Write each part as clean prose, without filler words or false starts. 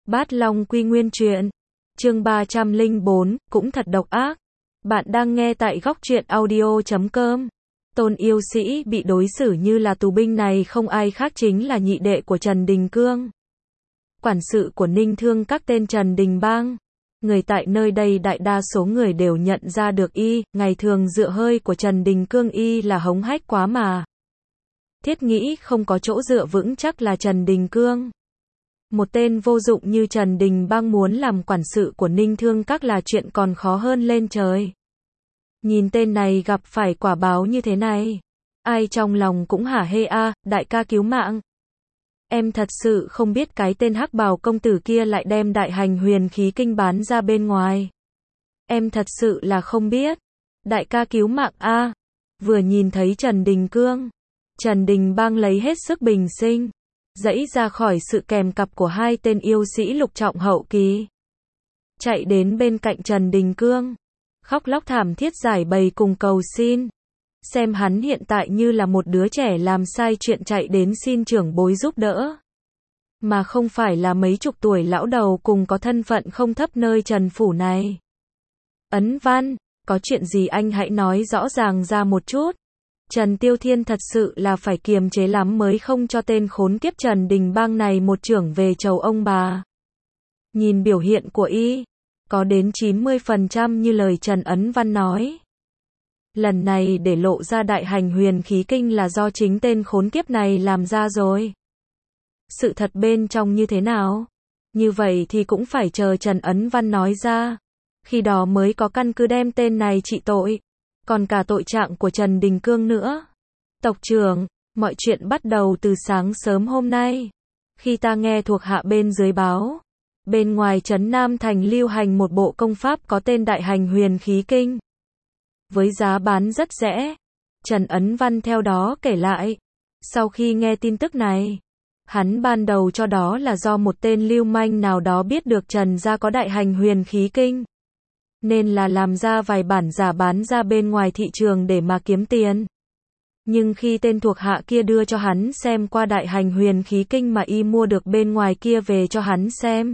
Bát Long Quy Nguyên truyện. Chương 304, cũng thật độc ác. Bạn đang nghe tại góc truyện audio.com. Tôn yêu sĩ bị đối xử như là tù binh này không ai khác chính là nhị đệ của Trần Đình Cương. Quản sự của Ninh Thương các tên Trần Đình Bang. Người tại nơi đây đại đa số người đều nhận ra được y, ngày thường dựa hơi của Trần Đình Cương y là hống hách quá mà. Thiết nghĩ không có chỗ dựa vững chắc là Trần Đình Cương. Một tên vô dụng như Trần Đình Bang muốn làm quản sự của Ninh Thương các là chuyện còn khó hơn lên trời. Nhìn tên này gặp phải quả báo như thế này, ai trong lòng cũng hả hê a, đại ca cứu mạng. Em thật sự không biết cái tên hắc bào công tử kia lại đem đại hành huyền khí kinh bán ra bên ngoài. Em thật sự là không biết. Đại ca cứu mạng a. Vừa nhìn thấy Trần Đình Cương, Trần Đình Bang lấy hết sức bình sinh, giãy ra khỏi sự kèm cặp của hai tên yêu sĩ lục trọng hậu kỳ. Chạy đến bên cạnh Trần Đình Cương, khóc lóc thảm thiết giải bày cùng cầu xin. Xem hắn hiện tại như là một đứa trẻ làm sai chuyện chạy đến xin trưởng bối giúp đỡ. Mà không phải là mấy chục tuổi lão đầu cùng có thân phận không thấp nơi Trần Phủ này. Ấn Văn, có chuyện gì anh hãy nói rõ ràng ra một chút. Trần Tiêu Thiên thật sự là phải kiềm chế lắm mới không cho tên khốn kiếp Trần Đình Bang này một chưởng về chầu ông bà. Nhìn biểu hiện của y, có đến 90% như lời Trần Ấn Văn nói. Lần này để lộ ra đại hành huyền khí kinh là do chính tên khốn kiếp này làm ra rồi. Sự thật bên trong như thế nào? Như vậy thì cũng phải chờ Trần Ấn Văn nói ra. Khi đó mới có căn cứ đem tên này trị tội. Còn cả tội trạng của Trần Đình Cương nữa. Tộc trưởng, mọi chuyện bắt đầu từ sáng sớm hôm nay. Khi ta nghe thuộc hạ bên dưới báo, bên ngoài trấn Nam Thành lưu hành một bộ công pháp có tên Đại Hành Huyền Khí Kinh. Với giá bán rất rẻ. Trần Ấn Văn theo đó kể lại. Sau khi nghe tin tức này, hắn ban đầu cho đó là do một tên lưu manh nào đó biết được Trần gia có Đại Hành Huyền Khí Kinh, nên là làm ra vài bản giả bán ra bên ngoài thị trường để mà kiếm tiền. Nhưng khi tên thuộc hạ kia đưa cho hắn xem qua Đại Hành Huyền Khí Kinh mà y mua được bên ngoài kia về cho hắn xem,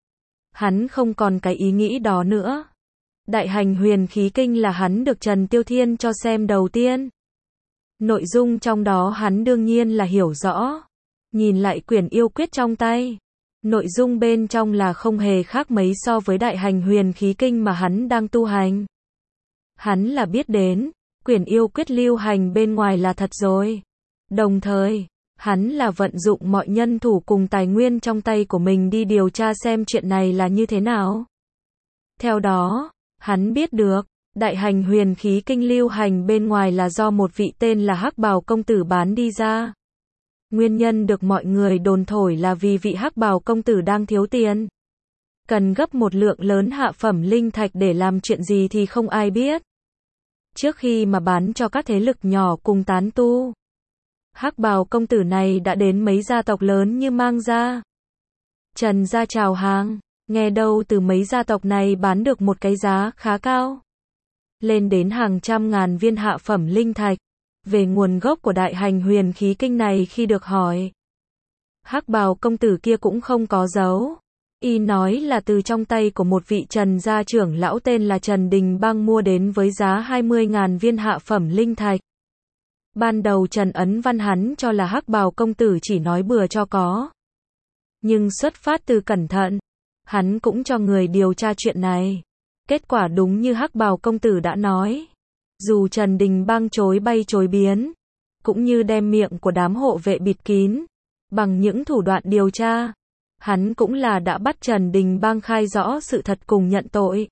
hắn không còn cái ý nghĩ đó nữa. Đại Hành Huyền Khí Kinh là hắn được Trần Tiêu Thiên cho xem đầu tiên. Nội dung trong đó hắn đương nhiên là hiểu rõ. Nhìn lại quyển yêu quyết trong tay, nội dung bên trong là không hề khác mấy so với Đại Hành Huyền Khí Kinh mà hắn đang tu hành. Hắn là biết đến, quyển yêu quyết lưu hành bên ngoài là thật rồi. Đồng thời, hắn là vận dụng mọi nhân thủ cùng tài nguyên trong tay của mình đi điều tra xem chuyện này là như thế nào. Theo đó, hắn biết được, Đại Hành Huyền Khí Kinh lưu hành bên ngoài là do một vị tên là hắc bào công tử bán đi ra. Nguyên nhân được mọi người đồn thổi là vì vị hắc bào công tử đang thiếu tiền. Cần gấp một lượng lớn hạ phẩm linh thạch để làm chuyện gì thì không ai biết. Trước khi mà bán cho các thế lực nhỏ cùng tán tu, hắc bào công tử này đã đến mấy gia tộc lớn như Mang gia, Trần gia chào hàng, nghe đâu từ mấy gia tộc này bán được một cái giá khá cao, lên đến hàng trăm ngàn viên hạ phẩm linh thạch. Về nguồn gốc của Đại Hành Huyền Khí Kinh này khi được hỏi, hắc bào công tử kia cũng không có giấu. Y nói là từ trong tay của một vị Trần gia trưởng lão tên là Trần Đình Bang mua đến với giá 20.000 viên hạ phẩm linh thạch. Ban đầu Trần Ấn Văn hắn cho là hắc bào công tử chỉ nói bừa cho có. Nhưng xuất phát từ cẩn thận, hắn cũng cho người điều tra chuyện này. Kết quả đúng như hắc bào công tử đã nói. Dù Trần Đình Bang chối bay chối biến, cũng như đem miệng của đám hộ vệ bịt kín, bằng những thủ đoạn điều tra, hắn cũng là đã bắt Trần Đình Bang khai rõ sự thật cùng nhận tội.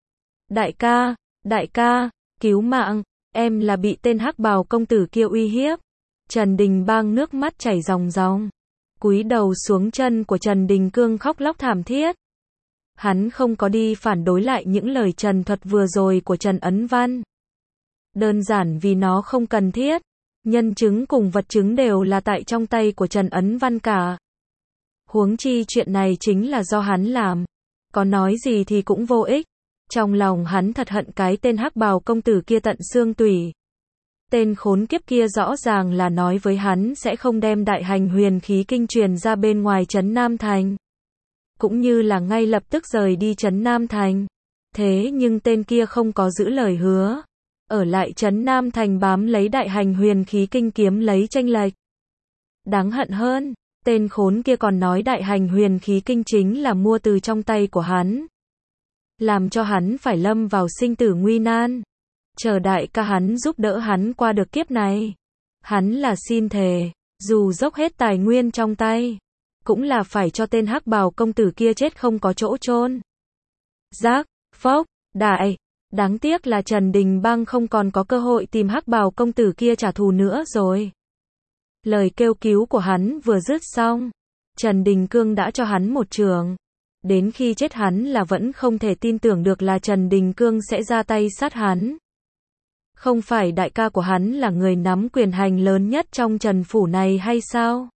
Đại ca, cứu mạng, em là bị tên hắc bào công tử kia uy hiếp. Trần Đình Bang nước mắt chảy ròng ròng, cúi đầu xuống chân của Trần Đình Cương khóc lóc thảm thiết. Hắn không có đi phản đối lại những lời trần thuật vừa rồi của Trần Ấn Văn. Đơn giản vì nó không cần thiết. Nhân chứng cùng vật chứng đều là tại trong tay của Trần Ấn Văn cả. Huống chi chuyện này chính là do hắn làm. Có nói gì thì cũng vô ích. Trong lòng hắn thật hận cái tên hắc bào công tử kia tận xương tủy. Tên khốn kiếp kia rõ ràng là nói với hắn sẽ không đem Đại Hành Huyền Khí Kinh truyền ra bên ngoài trấn Nam Thành. cũng như là ngay lập tức rời đi trấn Nam Thành. Thế nhưng tên kia không có giữ lời hứa, ở lại trấn Nam Thành bám lấy Đại Hành Huyền Khí Kinh kiếm lấy chênh lệch. Đáng hận hơn, tên khốn kia còn nói Đại Hành Huyền Khí Kinh chính là mua từ trong tay của hắn, làm cho hắn phải lâm vào sinh tử nguy nan. Chờ đại ca hắn giúp đỡ hắn qua được kiếp này. Hắn là xin thề, dù dốc hết tài nguyên trong tay, cũng là phải cho tên hắc bào công tử kia chết không có chỗ chôn. Giác, phốc, đại. Đáng tiếc là Trần Đình Băng không còn có cơ hội tìm hắc bào công tử kia trả thù nữa rồi. Lời kêu cứu của hắn vừa dứt xong, Trần Đình Cương đã cho hắn một chưởng. Đến khi chết hắn là vẫn không thể tin tưởng được là Trần Đình Cương sẽ ra tay sát hắn. Không phải đại ca của hắn là người nắm quyền hành lớn nhất trong Trần Phủ này hay sao?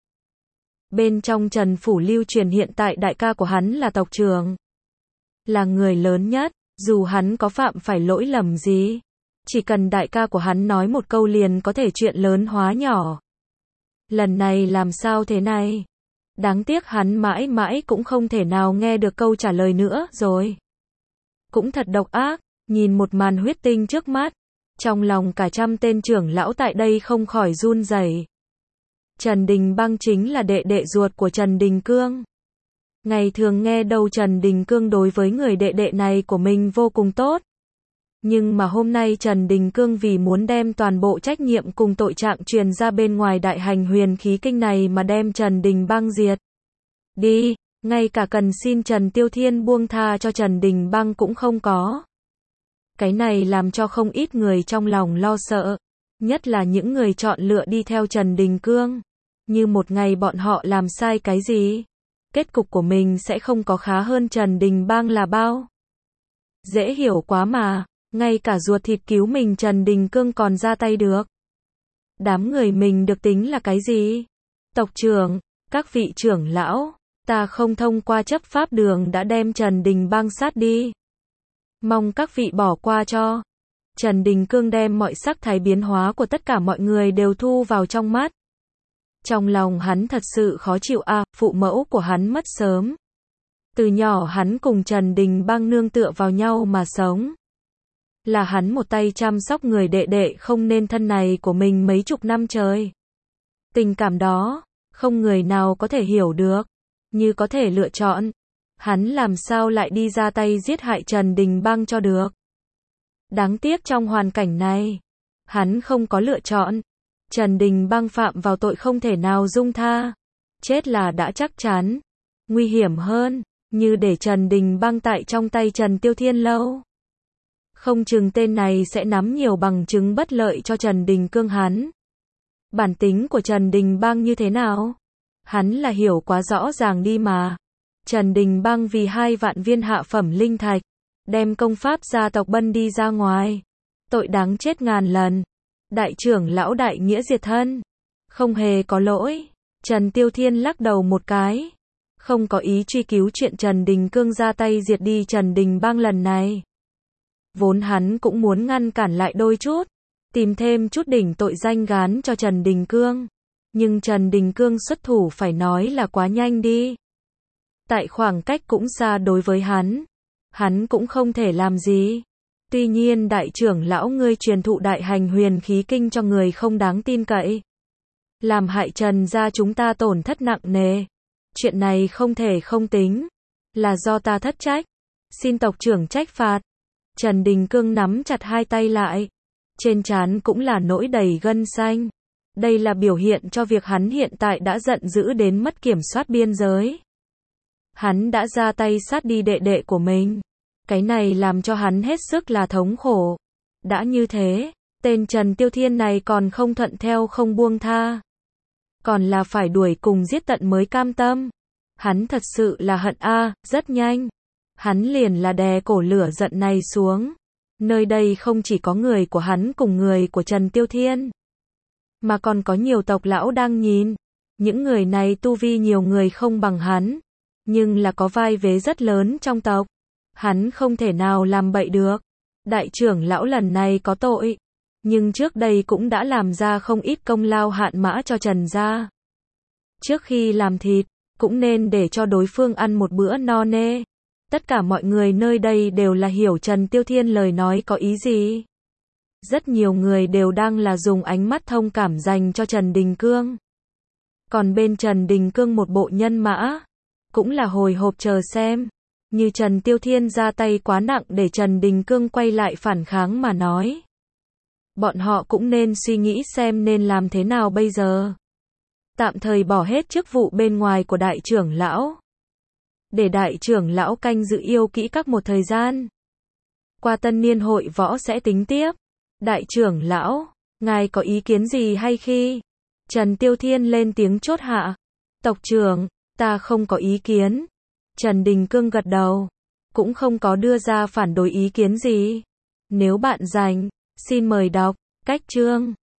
Bên trong Trần Phủ lưu truyền hiện tại đại ca của hắn là tộc trưởng, là người lớn nhất, dù hắn có phạm phải lỗi lầm gì, chỉ cần đại ca của hắn nói một câu liền có thể chuyện lớn hóa nhỏ. Lần này làm sao thế này? Đáng tiếc hắn mãi mãi cũng không thể nào nghe được câu trả lời nữa rồi. Cũng thật độc ác, nhìn một màn huyết tinh trước mắt, trong lòng cả trăm tên trưởng lão tại đây không khỏi run rẩy. Trần Đình Băng chính là đệ đệ ruột của Trần Đình Cương. Ngày thường nghe đâu Trần Đình Cương đối với người đệ đệ này của mình vô cùng tốt. Nhưng mà hôm nay Trần Đình Cương vì muốn đem toàn bộ trách nhiệm cùng tội trạng truyền ra bên ngoài Đại Hành Huyền Khí Kinh này mà đem Trần Đình Băng diệt đi, ngay cả cần xin Trần Tiêu Thiên buông tha cho Trần Đình Băng cũng không có. Cái này làm cho không ít người trong lòng lo sợ, nhất là những người chọn lựa đi theo Trần Đình Cương. Như một ngày bọn họ làm sai cái gì, kết cục của mình sẽ không có khá hơn Trần Đình Băng là bao. Dễ hiểu quá mà, ngay cả ruột thịt cứu mình Trần Đình Cương còn ra tay được. Đám người mình được tính là cái gì? Tộc trưởng, các vị trưởng lão, ta không thông qua chấp pháp đường đã đem Trần Đình Băng sát đi. Mong các vị bỏ qua cho. Trần Đình Cương đem mọi sắc thái biến hóa của tất cả mọi người đều thu vào trong mắt. Trong lòng hắn thật sự khó chịu phụ mẫu của hắn mất sớm. Từ nhỏ hắn cùng Trần Đình Băng nương tựa vào nhau mà sống. Là hắn một tay chăm sóc người đệ đệ không nên thân này của mình mấy chục năm trời. Tình cảm đó, không người nào có thể hiểu được. Như có thể lựa chọn, hắn làm sao lại đi ra tay giết hại Trần Đình Băng cho được. Đáng tiếc trong hoàn cảnh này, hắn không có lựa chọn. Trần Đình Băng phạm vào tội không thể nào dung tha. Chết là đã chắc chắn. Nguy hiểm hơn, như để Trần Đình Băng tại trong tay Trần Tiêu Thiên lâu. Không chừng tên này sẽ nắm nhiều bằng chứng bất lợi cho Trần Đình Cương hắn. Bản tính của Trần Đình Băng như thế nào? Hắn là hiểu quá rõ ràng đi mà. Trần Đình Băng vì 2 vạn viên hạ phẩm linh thạch, đem công pháp gia tộc bân đi ra ngoài. Tội đáng chết ngàn lần. Đại trưởng lão đại nghĩa diệt thân. Không hề có lỗi. Trần Tiêu Thiên lắc đầu một cái. Không có ý truy cứu chuyện Trần Đình Cương ra tay diệt đi Trần Đình Băng lần này. Vốn hắn cũng muốn ngăn cản lại đôi chút, tìm thêm chút đỉnh tội danh gán cho Trần Đình Cương. Nhưng Trần Đình Cương xuất thủ phải nói là quá nhanh đi. Tại khoảng cách cũng xa đối với hắn cũng không thể làm gì. Tuy nhiên đại trưởng lão ngươi truyền thụ Đại Hành Huyền Khí Kinh cho người không đáng tin cậy, làm hại Trần gia chúng ta tổn thất nặng nề. Chuyện này không thể không tính, là do ta thất trách. Xin tộc trưởng trách phạt. Trần Đình Cương nắm chặt 2 tay lại, trên trán cũng là nỗi đầy gân xanh. Đây là biểu hiện cho việc hắn hiện tại đã giận dữ đến mất kiểm soát biên giới. Hắn đã ra tay sát đi đệ đệ của mình. Cái này làm cho hắn hết sức là thống khổ. Đã như thế, tên Trần Tiêu Thiên này còn không thuận theo không buông tha. Còn là phải đuổi cùng giết tận mới cam tâm. Hắn thật sự là hận rất nhanh. Hắn liền là đè cổ lửa giận này xuống. Nơi đây không chỉ có người của hắn cùng người của Trần Tiêu Thiên, mà còn có nhiều tộc lão đang nhìn. Những người này tu vi nhiều người không bằng hắn, nhưng là có vai vế rất lớn trong tộc. Hắn không thể nào làm bậy được. Đại trưởng lão lần này có tội, nhưng trước đây cũng đã làm ra không ít công lao hạn mã cho Trần gia. Trước khi làm thịt, cũng nên để cho đối phương ăn một bữa no nê. Tất cả mọi người nơi đây đều là hiểu Trần Tiêu Thiên lời nói có ý gì. Rất nhiều người đều đang là dùng ánh mắt thông cảm dành cho Trần Đình Cương. Còn bên Trần Đình Cương một bộ nhân mã, cũng là hồi hộp chờ xem. Như Trần Tiêu Thiên ra tay quá nặng để Trần Đình Cương quay lại phản kháng mà nói. Bọn họ cũng nên suy nghĩ xem nên làm thế nào bây giờ. Tạm thời bỏ hết chức vụ bên ngoài của đại trưởng lão. Để đại trưởng lão canh giữ yêu kỹ các một thời gian. Qua tân niên hội võ sẽ tính tiếp. Đại trưởng lão, ngài có ý kiến gì hay khi? Trần Tiêu Thiên lên tiếng chốt hạ. Tộc trưởng, ta không có ý kiến. Trần Đình Cương gật đầu. Cũng không có đưa ra phản đối ý kiến gì. Nếu bạn rành, xin mời đọc. Cách chương.